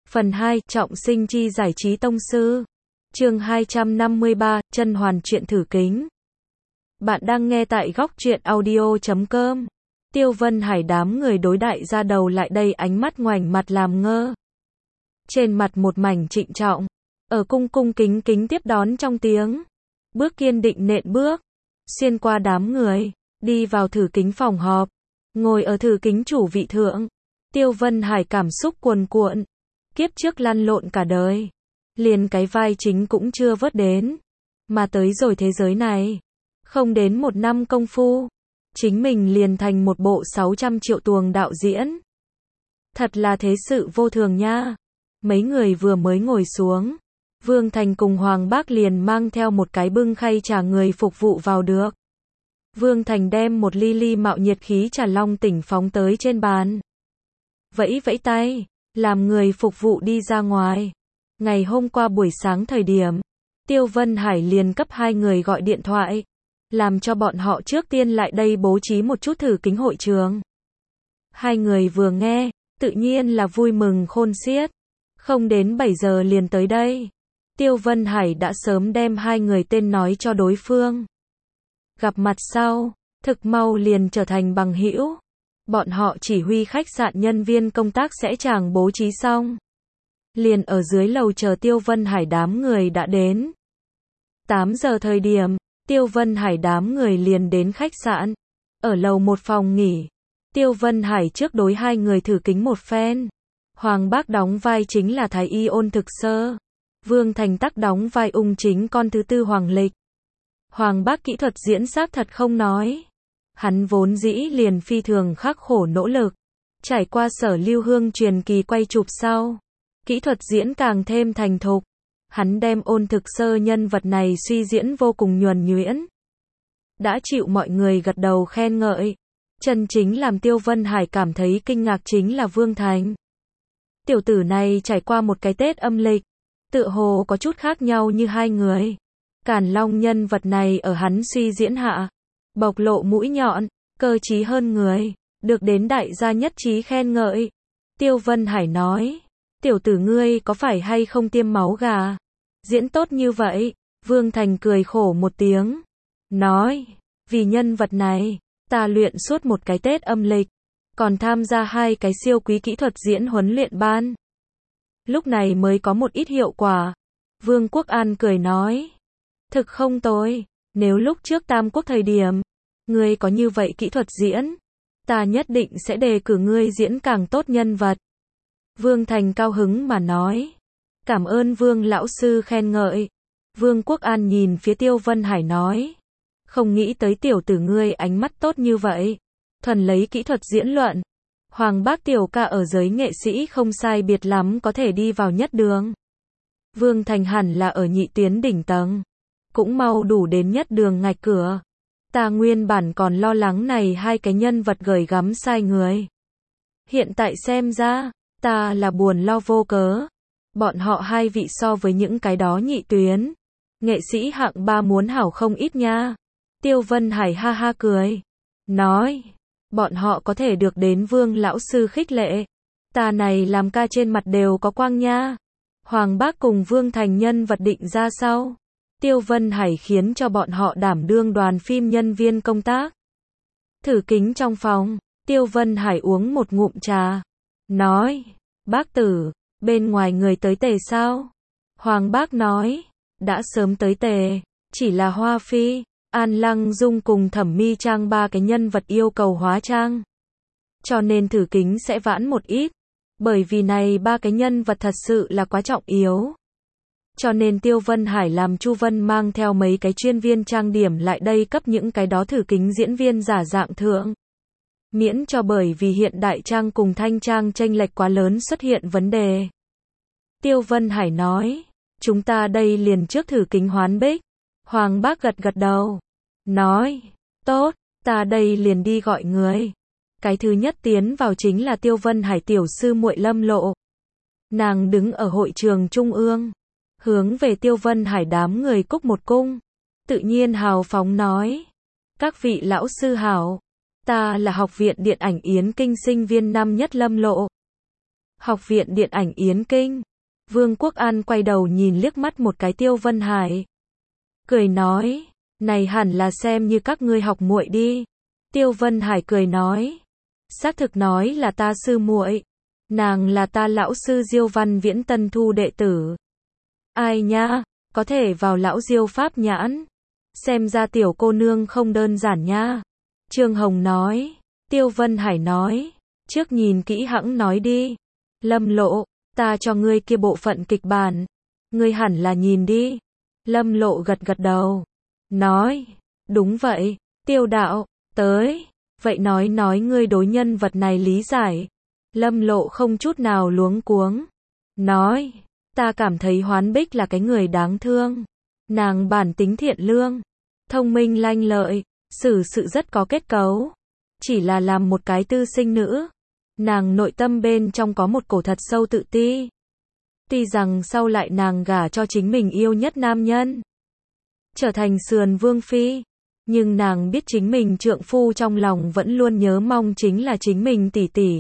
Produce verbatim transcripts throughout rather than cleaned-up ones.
Phần hai, trọng sinh chi giải trí tông sư. Chương hai trăm năm mươi ba, chân hoàn truyện thử kính. Bạn đang nghe tại góc truyện audio chấm com. Tiêu Vân Hải đám người đối đại ra đầu lại đây, ánh mắt ngoảnh mặt làm ngơ. Trên mặt một mảnh trịnh trọng, ở cung cung kính kính tiếp đón trong tiếng bước kiên định nện bước, xuyên qua đám người, đi vào thử kính phòng họp, ngồi ở thử kính chủ vị thượng. Tiêu Vân Hải cảm xúc cuồn cuộn, kiếp trước lăn lộn cả đời, liền cái vai chính cũng chưa vớt đến, mà tới rồi thế giới này, không đến một năm công phu, chính mình liền thành một bộ sáu trăm triệu tuồng đạo diễn. Thật là thế sự vô thường nha. Mấy người vừa mới ngồi xuống, Vương Thành cùng Hoàng Bác liền mang theo một cái bưng khay trà người phục vụ vào được. Vương Thành đem một ly ly mạo nhiệt khí trà long tỉnh phóng tới trên bàn, vẫy vẫy tay, làm người phục vụ đi ra ngoài. Ngày hôm qua buổi sáng thời điểm, Tiêu Vân Hải liền cấp hai người gọi điện thoại, làm cho bọn họ trước tiên lại đây bố trí một chút thử kính hội trường. Hai người vừa nghe, tự nhiên là vui mừng khôn xiết. Không đến bảy giờ liền tới đây. Tiêu Vân Hải đã sớm đem hai người tên nói cho đối phương. Gặp mặt sau, thực mau liền trở thành bằng hữu. Bọn họ chỉ huy khách sạn nhân viên công tác sẽ chàng bố trí xong, liền ở dưới lầu chờ Tiêu Vân Hải đám người đã đến. tám giờ thời điểm, Tiêu Vân Hải đám người liền đến khách sạn. Ở lầu một phòng nghỉ, Tiêu Vân Hải trước đối hai người thử kính một phen. Hoàng Bác đóng vai chính là Thái Y Ôn Thực Sơ, Vương Thành tắc đóng vai ung chính con thứ tư Hoàng Lịch. Hoàng Bác kỹ thuật diễn xác thật không nói, hắn vốn dĩ liền phi thường khắc khổ nỗ lực, trải qua Sở Lưu Hương truyền kỳ quay chụp sau, kỹ thuật diễn càng thêm thành thục. Hắn đem Ôn Thực Sơ nhân vật này suy diễn vô cùng nhuần nhuyễn, đã chịu mọi người gật đầu khen ngợi. Chân chính làm Tiêu Vân Hải cảm thấy kinh ngạc chính là Vương Thành. Tiểu tử này trải qua một cái Tết âm lịch, tựa hồ có chút khác nhau như hai người. Càn Long nhân vật này ở hắn suy diễn hạ, bộc lộ mũi nhọn, cơ trí hơn người, được đến đại gia nhất trí khen ngợi. Tiêu Vân Hải nói, tiểu tử ngươi có phải hay không tiêm máu gà? Diễn tốt như vậy. Vương Thành cười khổ một tiếng, nói, vì nhân vật này, ta luyện suốt một cái Tết âm lịch, còn tham gia hai cái siêu quý kỹ thuật diễn huấn luyện ban. Lúc này mới có một ít hiệu quả. Vương Quốc An cười nói, thực không tồi, nếu lúc trước Tam Quốc thời điểm, ngươi có như vậy kỹ thuật diễn, ta nhất định sẽ đề cử ngươi diễn càng tốt nhân vật. Vương Thành cao hứng mà nói, cảm ơn Vương lão sư khen ngợi. Vương Quốc An nhìn phía Tiêu Vân Hải nói, không nghĩ tới tiểu tử ngươi ánh mắt tốt như vậy, thuần lấy kỹ thuật diễn luận. Hoàng Bác tiểu ca ở giới nghệ sĩ không sai biệt lắm có thể đi vào nhất đường. Vương Thành hẳn là ở nhị tuyến đỉnh tầng, cũng mau đủ đến nhất đường ngạch cửa. Ta nguyên bản còn lo lắng này hai cái nhân vật gửi gắm sai người. Hiện tại xem ra, ta là buồn lo vô cớ. Bọn họ hai vị so với những cái đó nhị tuyến, nghệ sĩ hạng ba muốn hảo không ít nha. Tiêu Vân Hải ha ha cười, nói, bọn họ có thể được đến Vương lão sư khích lệ, ta này làm ca trên mặt đều có quang nha. Hoàng Bác cùng Vương Thành nhân vật định ra sau, Tiêu Vân Hải khiến cho bọn họ đảm đương đoàn phim nhân viên công tác. Thử kính trong phòng, Tiêu Vân Hải uống một ngụm trà, nói, bác tử, bên ngoài người tới tề sao? Hoàng Bác nói, đã sớm tới tề, chỉ là Hoa Phi, An Lăng Dung cùng Thẩm Mi Trang ba cái nhân vật yêu cầu hóa trang, cho nên thử kính sẽ vãn một ít, bởi vì này ba cái nhân vật thật sự là quá trọng yếu. Cho nên Tiêu Vân Hải làm Chu Vân mang theo mấy cái chuyên viên trang điểm lại đây cấp những cái đó thử kính diễn viên giả dạng thượng. Miễn cho bởi vì hiện đại trang cùng thanh trang chênh lệch quá lớn xuất hiện vấn đề. Tiêu Vân Hải nói, chúng ta đây liền trước thử kính hoán bích. Hoàng Bác gật gật đầu, nói, tốt, ta đây liền đi gọi người. Cái thứ nhất tiến vào chính là Tiêu Vân Hải tiểu sư muội Lâm Lộ. Nàng đứng ở hội trường trung ương, hướng về Tiêu Vân Hải đám người cúc một cung, tự nhiên hào phóng nói, các vị lão sư hảo, ta là học viện điện ảnh Yến Kinh sinh viên năm nhất Lâm Lộ. Học viện Điện ảnh Yến Kinh. Vương Quốc An quay đầu nhìn liếc mắt một cái Tiêu Vân Hải. Cười nói, này hẳn là xem như các ngươi học muội đi. Tiêu Vân Hải cười nói, xác thực nói là ta sư muội, nàng là ta lão sư Diêu Văn Viễn tân thu đệ tử. Ai nha, có thể vào lão Diêu pháp nhãn. Xem ra tiểu cô nương không đơn giản nha. Trương Hồng nói. Tiêu Vân Hải nói, trước nhìn kỹ hẵng nói đi. Lâm Lộ, ta cho ngươi kia bộ phận kịch bản, ngươi hẳn là nhìn đi. Lâm Lộ gật gật đầu, nói, đúng vậy, Tiêu đạo, tới, vậy nói nói ngươi đối nhân vật này lý giải. Lâm Lộ không chút nào luống cuống, nói, ta cảm thấy Hoán Bích là cái người đáng thương. Nàng bản tính thiện lương, thông minh lanh lợi, xử sự rất có kết cấu. Chỉ là làm một cái tư sinh nữ, nàng nội tâm bên trong có một cổ thật sâu tự ti. Tuy rằng sau lại nàng gả cho chính mình yêu nhất nam nhân, trở thành sườn vương phi, nhưng nàng biết chính mình trượng phu trong lòng vẫn luôn nhớ mong chính là chính mình tỷ tỷ.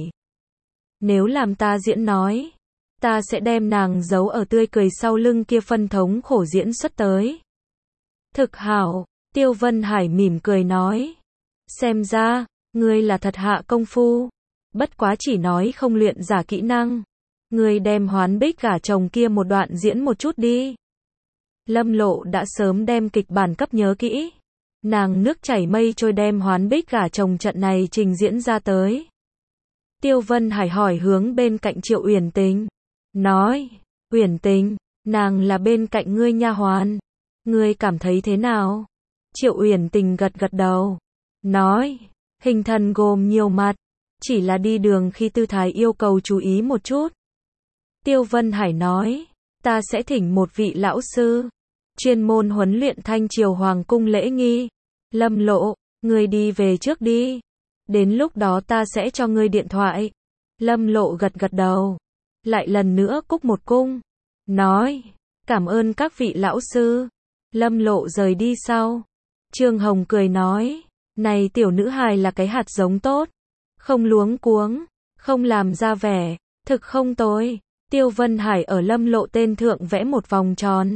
Nếu làm ta diễn nói, ta sẽ đem nàng giấu ở tươi cười sau lưng kia phân thống khổ diễn xuất tới. Thực hảo, Tiêu Vân Hải mỉm cười nói, xem ra, ngươi là thật hạ công phu, bất quá chỉ nói không luyện giả kỹ năng. Ngươi đem Hoán Bích gả chồng kia một đoạn diễn một chút đi. Lâm Lộ đã sớm đem kịch bản cấp nhớ kỹ. Nàng nước chảy mây trôi đem Hoán Bích gả chồng trận này trình diễn ra tới. Tiêu Vân Hải hỏi hướng bên cạnh Triệu Uyển Tình, nói, Uyển Tình, nàng là bên cạnh ngươi nha hoàn, ngươi cảm thấy thế nào? Triệu Uyển Tình gật gật đầu, nói, hình thần gồm nhiều mặt, chỉ là đi đường khi tư thái yêu cầu chú ý một chút. Tiêu Vân Hải nói, ta sẽ thỉnh một vị lão sư, chuyên môn huấn luyện Thanh Triều Hoàng cung lễ nghi. Lâm Lộ, ngươi đi về trước đi, đến lúc đó ta sẽ cho ngươi điện thoại. Lâm Lộ gật gật đầu, lại lần nữa cúc một cung, nói, cảm ơn các vị lão sư. Lâm Lộ rời đi sau. Trương Hồng cười nói, này tiểu nữ hài là cái hạt giống tốt, không luống cuống, không làm ra vẻ, thực không tồi. Tiêu Vân Hải ở Lâm Lộ tên thượng vẽ một vòng tròn.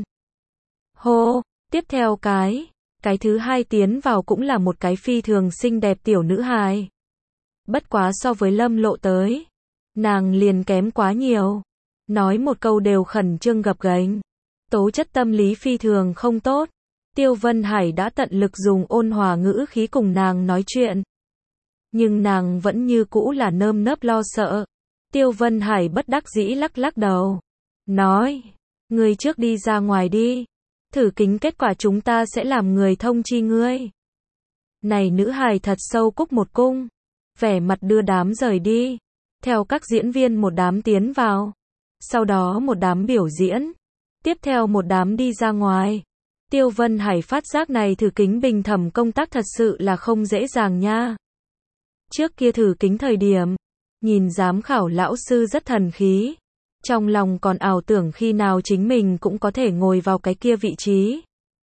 Hô, tiếp theo cái, cái thứ hai tiến vào cũng là một cái phi thường xinh đẹp tiểu nữ hài. Bất quá so với Lâm Lộ tới, nàng liền kém quá nhiều. Nói một câu đều khẩn trương gập ghềnh, tố chất tâm lý phi thường không tốt. Tiêu Vân Hải đã tận lực dùng ôn hòa ngữ khí cùng nàng nói chuyện, nhưng nàng vẫn như cũ là nơm nớp lo sợ. Tiêu Vân Hải bất đắc dĩ lắc lắc đầu, nói, ngươi trước đi ra ngoài đi, thử kính kết quả chúng ta sẽ làm người thông chi ngươi. Này nữ hài thật sâu cúc một cung, vẻ mặt đưa đám rời đi, theo các diễn viên một đám tiến vào, sau đó một đám biểu diễn, tiếp theo một đám đi ra ngoài. Tiêu Vân Hải phát giác này thử kính bình thẩm công tác thật sự là không dễ dàng nha. Trước kia thử kính thời điểm, nhìn giám khảo lão sư rất thần khí, trong lòng còn ảo tưởng khi nào chính mình cũng có thể ngồi vào cái kia vị trí.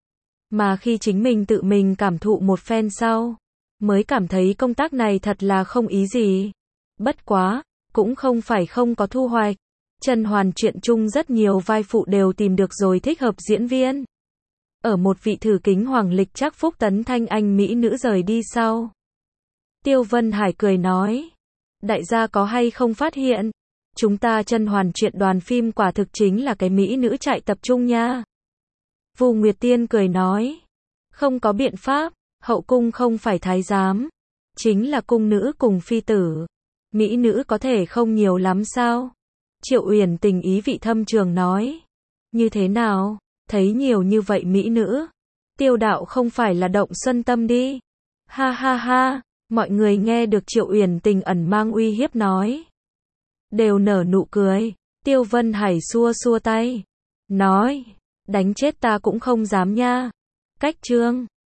Mà khi chính mình tự mình cảm thụ một phen sau, mới cảm thấy công tác này thật là không ý gì. Bất quá, cũng không phải không có thu hoạch. Trần Hoàn truyện chung rất nhiều vai phụ đều tìm được rồi thích hợp diễn viên. Ở một vị thử kính hoàng lịch trác phúc tấn thanh anh mỹ nữ rời đi sau, Tiêu Vân Hải cười nói, đại gia có hay không phát hiện, chúng ta Trần Hoàn truyện đoàn phim quả thực chính là cái mỹ nữ chạy tập trung nha. Vu Nguyệt Tiên cười nói, không có biện pháp, hậu cung không phải thái giám, chính là cung nữ cùng phi tử, mỹ nữ có thể không nhiều lắm sao? Triệu Uyển Tình ý vị thâm trường nói, như thế nào, thấy nhiều như vậy mỹ nữ, Tiêu đạo không phải là động xuân tâm đi. Ha ha ha, mọi người nghe được Triệu Uyển Tình ẩn mang uy hiếp nói, đều nở nụ cười. Tiêu Vân Hải xua xua tay, nói, đánh chết ta cũng không dám nha. Cách chương